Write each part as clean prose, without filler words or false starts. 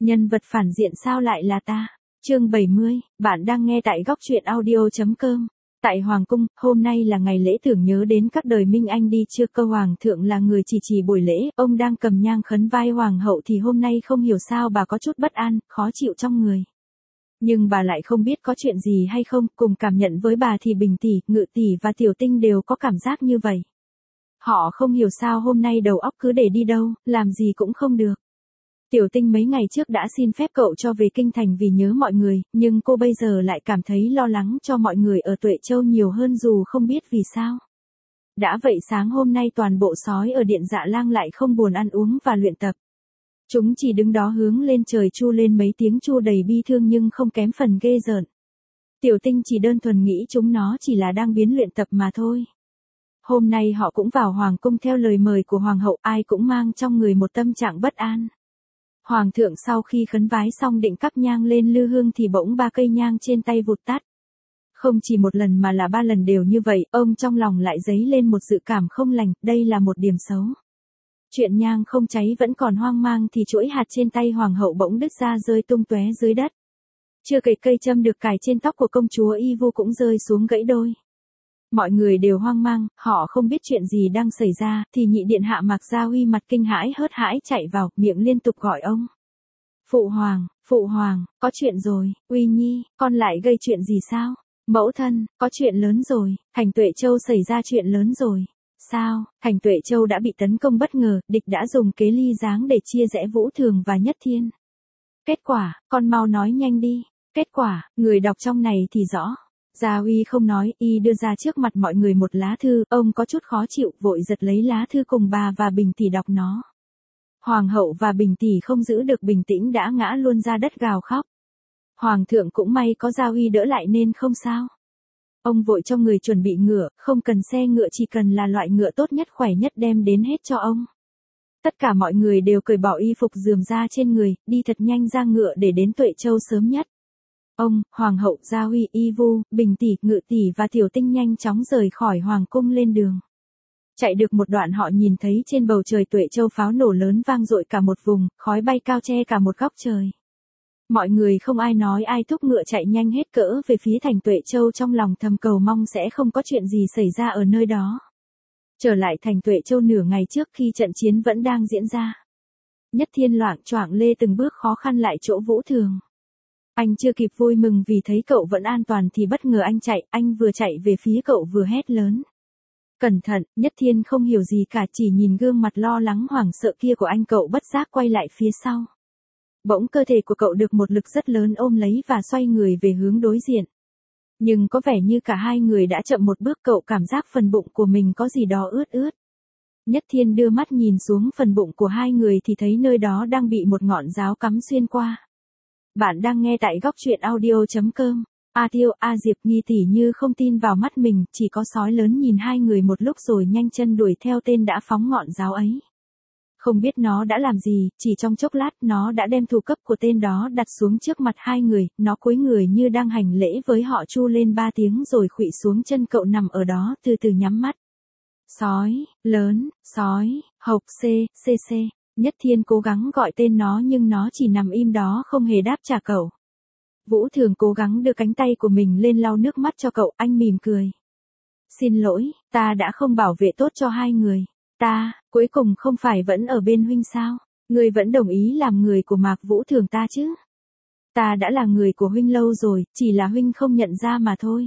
Nhân vật phản diện sao lại là ta? Chương 70, bạn đang nghe tại góc truyện audio.com. Tại Hoàng cung, hôm nay là ngày lễ tưởng nhớ đến các đời Minh Anh đi chưa cơ Hoàng thượng là người chỉ buổi lễ, ông đang cầm nhang khấn vai Hoàng hậu thì hôm nay không hiểu sao bà có chút bất an, khó chịu trong người. Nhưng bà lại không biết có chuyện gì hay không, cùng cảm nhận với bà thì Bình tỷ, Ngự tỷ và Tiểu Tinh đều có cảm giác như vậy. Họ không hiểu sao hôm nay đầu óc cứ để đi đâu, làm gì cũng không được. Tiểu Tinh mấy ngày trước đã xin phép cậu cho về kinh thành vì nhớ mọi người, nhưng cô bây giờ lại cảm thấy lo lắng cho mọi người ở Tuệ Châu nhiều hơn dù không biết vì sao. Đã vậy sáng hôm nay toàn bộ sói ở Điện Dạ Lang lại không buồn ăn uống và luyện tập. Chúng chỉ đứng đó hướng lên trời chu lên mấy tiếng chu đầy bi thương nhưng không kém phần ghê rợn. Tiểu Tinh chỉ đơn thuần nghĩ chúng nó chỉ là đang biến luyện tập mà thôi. Hôm nay họ cũng vào Hoàng cung theo lời mời của Hoàng hậu, ai cũng mang trong người một tâm trạng bất an. Hoàng thượng sau khi khấn vái xong định cắp nhang lên lư hương thì bỗng 3 cây nhang trên tay vụt tắt. Không chỉ một lần mà là 3 lần đều như vậy, ông trong lòng lại dấy lên một dự cảm không lành, đây là một điểm xấu. Chuyện nhang không cháy vẫn còn hoang mang thì chuỗi hạt trên tay Hoàng hậu bỗng đứt ra rơi tung tóe dưới đất. Chưa kể cây châm được cài trên tóc của công chúa Y Vu cũng rơi xuống gãy đôi. Mọi người đều hoang mang, họ không biết chuyện gì đang xảy ra, thì nhị điện hạ Mạc Gia Huy mặt kinh hãi hớt hãi chạy vào, miệng liên tục gọi ông. Phụ hoàng, có chuyện rồi, Uy Nhi, con lại gây chuyện gì sao? Mẫu thân, có chuyện lớn rồi, thành Tuệ Châu xảy ra chuyện lớn rồi. Sao, thành Tuệ Châu đã bị tấn công bất ngờ, địch đã dùng kế ly giáng để chia rẽ Vũ Thường và Nhất Thiên. Kết quả, con mau nói nhanh đi, kết quả, người đọc trong này thì rõ. Gia Huy không nói, y đưa ra trước mặt mọi người một lá thư, ông có chút khó chịu, vội giật lấy lá thư cùng bà và Bình tỷ đọc nó. Hoàng hậu và Bình tỷ không giữ được bình tĩnh đã ngã luôn ra đất gào khóc. Hoàng thượng cũng may có Gia Huy đỡ lại nên không sao. Ông vội cho người chuẩn bị ngựa, không cần xe ngựa chỉ cần là loại ngựa tốt nhất khỏe nhất đem đến hết cho ông. Tất cả mọi người đều cởi bỏ y phục rườm ra trên người, đi thật nhanh ra ngựa để đến Tuệ Châu sớm nhất. Ông, Hoàng hậu, Gia Huy, Y Vu, Bình tỷ, Ngự tỷ và Tiểu Tinh nhanh chóng rời khỏi Hoàng cung lên đường. Chạy được một đoạn họ nhìn thấy trên bầu trời Tuệ Châu pháo nổ lớn vang dội cả một vùng, khói bay cao che cả một góc trời. Mọi người không ai nói ai thúc ngựa chạy nhanh hết cỡ về phía thành Tuệ Châu trong lòng thầm cầu mong sẽ không có chuyện gì xảy ra ở nơi đó. Trở lại thành Tuệ Châu nửa ngày trước khi trận chiến vẫn đang diễn ra. Nhất Thiên loạng choạng lê từng bước khó khăn lại chỗ Vũ Thường. Anh chưa kịp vui mừng vì thấy cậu vẫn an toàn thì bất ngờ anh vừa chạy về phía cậu vừa hét lớn. Cẩn thận, Nhất Thiên không hiểu gì cả chỉ nhìn gương mặt lo lắng hoảng sợ kia của anh cậu bất giác quay lại phía sau. Bỗng cơ thể của cậu được một lực rất lớn ôm lấy và xoay người về hướng đối diện. Nhưng có vẻ như cả hai người đã chậm một bước cậu cảm giác phần bụng của mình có gì đó ướt ướt. Nhất Thiên đưa mắt nhìn xuống phần bụng của hai người thì thấy nơi đó đang bị một ngọn giáo cắm xuyên qua. Bạn đang nghe tại góc truyện audio.com. A Tiêu, A Diệp nghi tỉ như không tin vào mắt mình, chỉ có sói lớn nhìn hai người một lúc rồi nhanh chân đuổi theo tên đã phóng ngọn giáo ấy. Không biết nó đã làm gì, chỉ trong chốc lát nó đã đem thủ cấp của tên đó đặt xuống trước mặt hai người, nó cúi người như đang hành lễ với họ chu lên 3 tiếng rồi khuỵu xuống chân cậu nằm ở đó từ từ nhắm mắt. Sói, lớn, sói, hộc c. Nhất Thiên cố gắng gọi tên nó nhưng nó chỉ nằm im đó không hề đáp trả cậu. Vũ Thường cố gắng đưa cánh tay của mình lên lau nước mắt cho cậu, anh mỉm cười. Xin lỗi, ta đã không bảo vệ tốt cho hai người. Ta, cuối cùng không phải vẫn ở bên huynh sao? Ngươi vẫn đồng ý làm người của Mạc Vũ Thường ta chứ? Ta đã là người của huynh lâu rồi, chỉ là huynh không nhận ra mà thôi.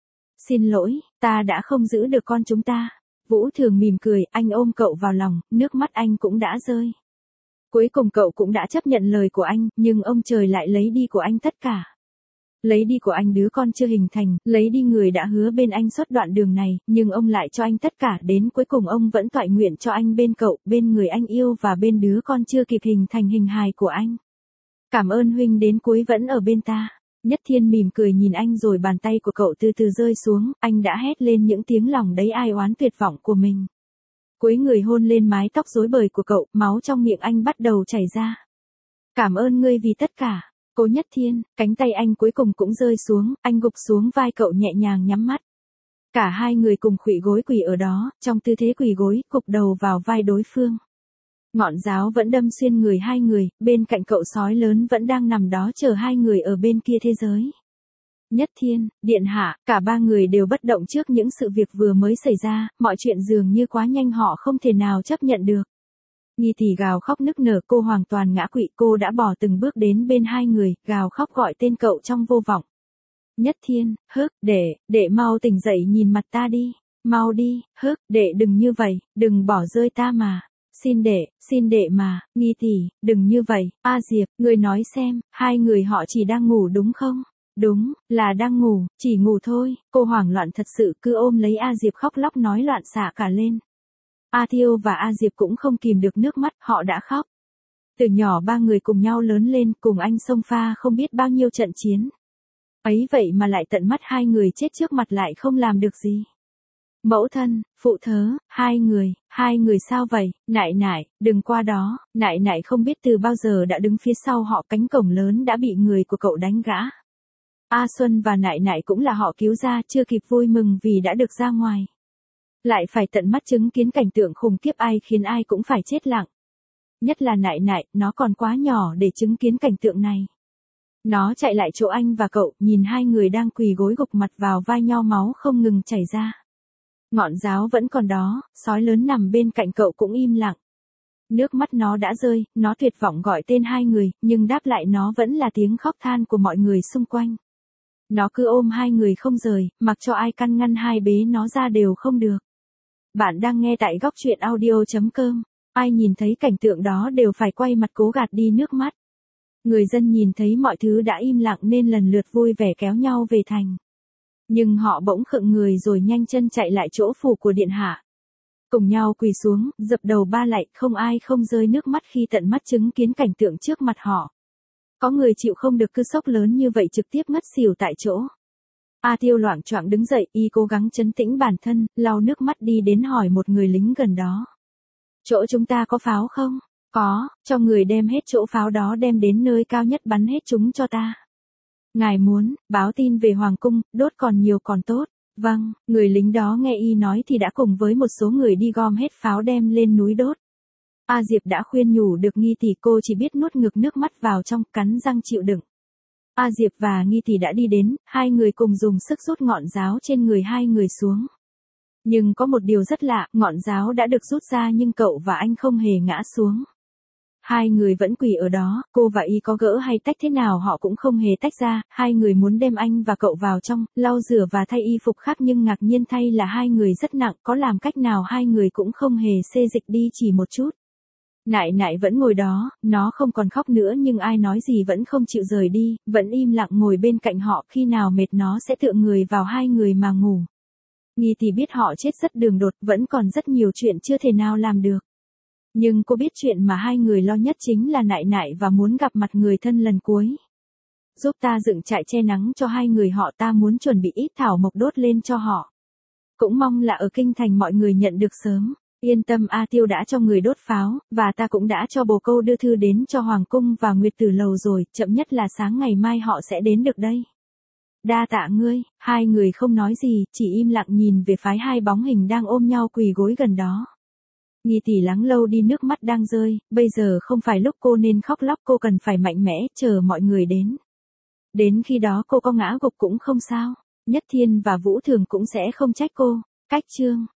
Xin lỗi, ta đã không giữ được con chúng ta. Vũ Thường mỉm cười, anh ôm cậu vào lòng, nước mắt anh cũng đã rơi. Cuối cùng cậu cũng đã chấp nhận lời của anh, nhưng ông trời lại lấy đi của anh tất cả. Lấy đi của anh đứa con chưa hình thành, lấy đi người đã hứa bên anh suốt đoạn đường này, nhưng ông lại cho anh tất cả, đến cuối cùng ông vẫn toại nguyện cho anh bên cậu, bên người anh yêu và bên đứa con chưa kịp hình thành hình hài của anh. Cảm ơn huynh đến cuối vẫn ở bên ta. Nhất Thiên mỉm cười nhìn anh rồi bàn tay của cậu từ từ rơi xuống, anh đã hét lên những tiếng lòng đầy ai oán tuyệt vọng của mình. Cúi người hôn lên mái tóc rối bời của cậu, máu trong miệng anh bắt đầu chảy ra. Cảm ơn ngươi vì tất cả. Cố Nhất Thiên, cánh tay anh cuối cùng cũng rơi xuống, anh gục xuống vai cậu nhẹ nhàng nhắm mắt. Cả hai người cùng khuỵu gối quỳ ở đó, trong tư thế quỳ gối, gục đầu vào vai đối phương. Ngọn giáo vẫn đâm xuyên người hai người, bên cạnh cậu sói lớn vẫn đang nằm đó chờ hai người ở bên kia thế giới. Nhất Thiên, điện hạ, cả ba người đều bất động trước những sự việc vừa mới xảy ra, mọi chuyện dường như quá nhanh họ không thể nào chấp nhận được. Nghi Tỷ gào khóc nức nở, cô hoàn toàn ngã quỵ, cô đã bỏ từng bước đến bên hai người, gào khóc gọi tên cậu trong vô vọng. Nhất Thiên, hức, đệ mau tỉnh dậy nhìn mặt ta đi, mau đi, hức, đệ đừng như vậy, đừng bỏ rơi ta mà. Xin đệ mà, Nghi Tỷ, đừng như vậy, A Diệp, ngươi nói xem, hai người họ chỉ đang ngủ đúng không? Đúng, là đang ngủ, chỉ ngủ thôi, cô hoảng loạn thật sự cứ ôm lấy A Diệp khóc lóc nói loạn xạ cả lên. A Thiêu và A Diệp cũng không kìm được nước mắt, họ đã khóc. Từ nhỏ ba người cùng nhau lớn lên, cùng anh xông pha không biết bao nhiêu trận chiến. Ấy vậy mà lại tận mắt hai người chết trước mặt lại không làm được gì. Mẫu thân, phụ thớ, hai người sao vậy, nại, đừng qua đó, nại không biết từ bao giờ đã đứng phía sau họ, cánh cổng lớn đã bị người của cậu đánh gã. A Xuân và nại cũng là họ cứu ra, chưa kịp vui mừng vì đã được ra ngoài. Lại phải tận mắt chứng kiến cảnh tượng khủng khiếp, ai khiến ai cũng phải chết lặng. Nhất là nại, nó còn quá nhỏ để chứng kiến cảnh tượng này. Nó chạy lại chỗ anh và cậu, nhìn hai người đang quỳ gối gục mặt vào vai nhau, máu không ngừng chảy ra. Ngọn giáo vẫn còn đó, sói lớn nằm bên cạnh cậu cũng im lặng. Nước mắt nó đã rơi, nó tuyệt vọng gọi tên hai người, nhưng đáp lại nó vẫn là tiếng khóc than của mọi người xung quanh. Nó cứ ôm hai người không rời, mặc cho ai căn ngăn hai bế nó ra đều không được. Bạn đang nghe tại góc truyện audio.com. Ai nhìn thấy cảnh tượng đó đều phải quay mặt cố gạt đi nước mắt. Người dân nhìn thấy mọi thứ đã im lặng nên lần lượt vui vẻ kéo nhau về thành. Nhưng họ bỗng khựng người rồi nhanh chân chạy lại chỗ phủ của điện hạ. Cùng nhau quỳ xuống, dập đầu ba lạy, không ai không rơi nước mắt khi tận mắt chứng kiến cảnh tượng trước mặt họ. Có người chịu không được cú sốc lớn như vậy trực tiếp ngất xỉu tại chỗ. A Tiêu loạng choạng đứng dậy, y cố gắng trấn tĩnh bản thân, lau nước mắt đi đến hỏi một người lính gần đó. Chỗ chúng ta có pháo không? Có, cho người đem hết chỗ pháo đó đem đến nơi cao nhất bắn hết chúng cho ta. Ngài muốn, báo tin về Hoàng cung, đốt còn nhiều còn tốt. Vâng, người lính đó nghe y nói thì đã cùng với một số người đi gom hết pháo đem lên núi đốt. A Diệp đã khuyên nhủ được Nghi Tỷ, cô chỉ biết nuốt ngực nước mắt vào trong, cắn răng chịu đựng. A Diệp và Nghi Tỷ đã đi đến, hai người cùng dùng sức rút ngọn giáo trên người hai người xuống. Nhưng có một điều rất lạ, ngọn giáo đã được rút ra nhưng cậu và anh không hề ngã xuống. Hai người vẫn quỳ ở đó, cô và y có gỡ hay tách thế nào họ cũng không hề tách ra, hai người muốn đem anh và cậu vào trong, lau rửa và thay y phục khác nhưng ngạc nhiên thay là hai người rất nặng, có làm cách nào hai người cũng không hề xê dịch đi chỉ một chút. Nại vẫn ngồi đó, nó không còn khóc nữa nhưng ai nói gì vẫn không chịu rời đi, vẫn im lặng ngồi bên cạnh họ, khi nào mệt nó sẽ tựa người vào hai người mà ngủ. Nghi Tỷ biết họ chết rất đường đột, vẫn còn rất nhiều chuyện chưa thể nào làm được. Nhưng cô biết chuyện mà hai người lo nhất chính là nại và muốn gặp mặt người thân lần cuối. Giúp ta dựng trại che nắng cho hai người họ, ta muốn chuẩn bị ít thảo mộc đốt lên cho họ. Cũng mong là ở kinh thành mọi người nhận được sớm. Yên tâm, A Tiêu đã cho người đốt pháo, và ta cũng đã cho bồ câu đưa thư đến cho Hoàng cung và Nguyệt Tử Lầu rồi, chậm nhất là sáng ngày mai họ sẽ đến được đây. Đa tạ ngươi, hai người không nói gì, chỉ im lặng nhìn về phái hai bóng hình đang ôm nhau quỳ gối gần đó. Nghi Tỷ lắng lâu đi, nước mắt đang rơi, bây giờ không phải lúc cô nên khóc lóc, cô cần phải mạnh mẽ, chờ mọi người đến. Đến khi đó cô có ngã gục cũng không sao, Nhất Thiên và Vũ Thường cũng sẽ không trách cô. Cách chương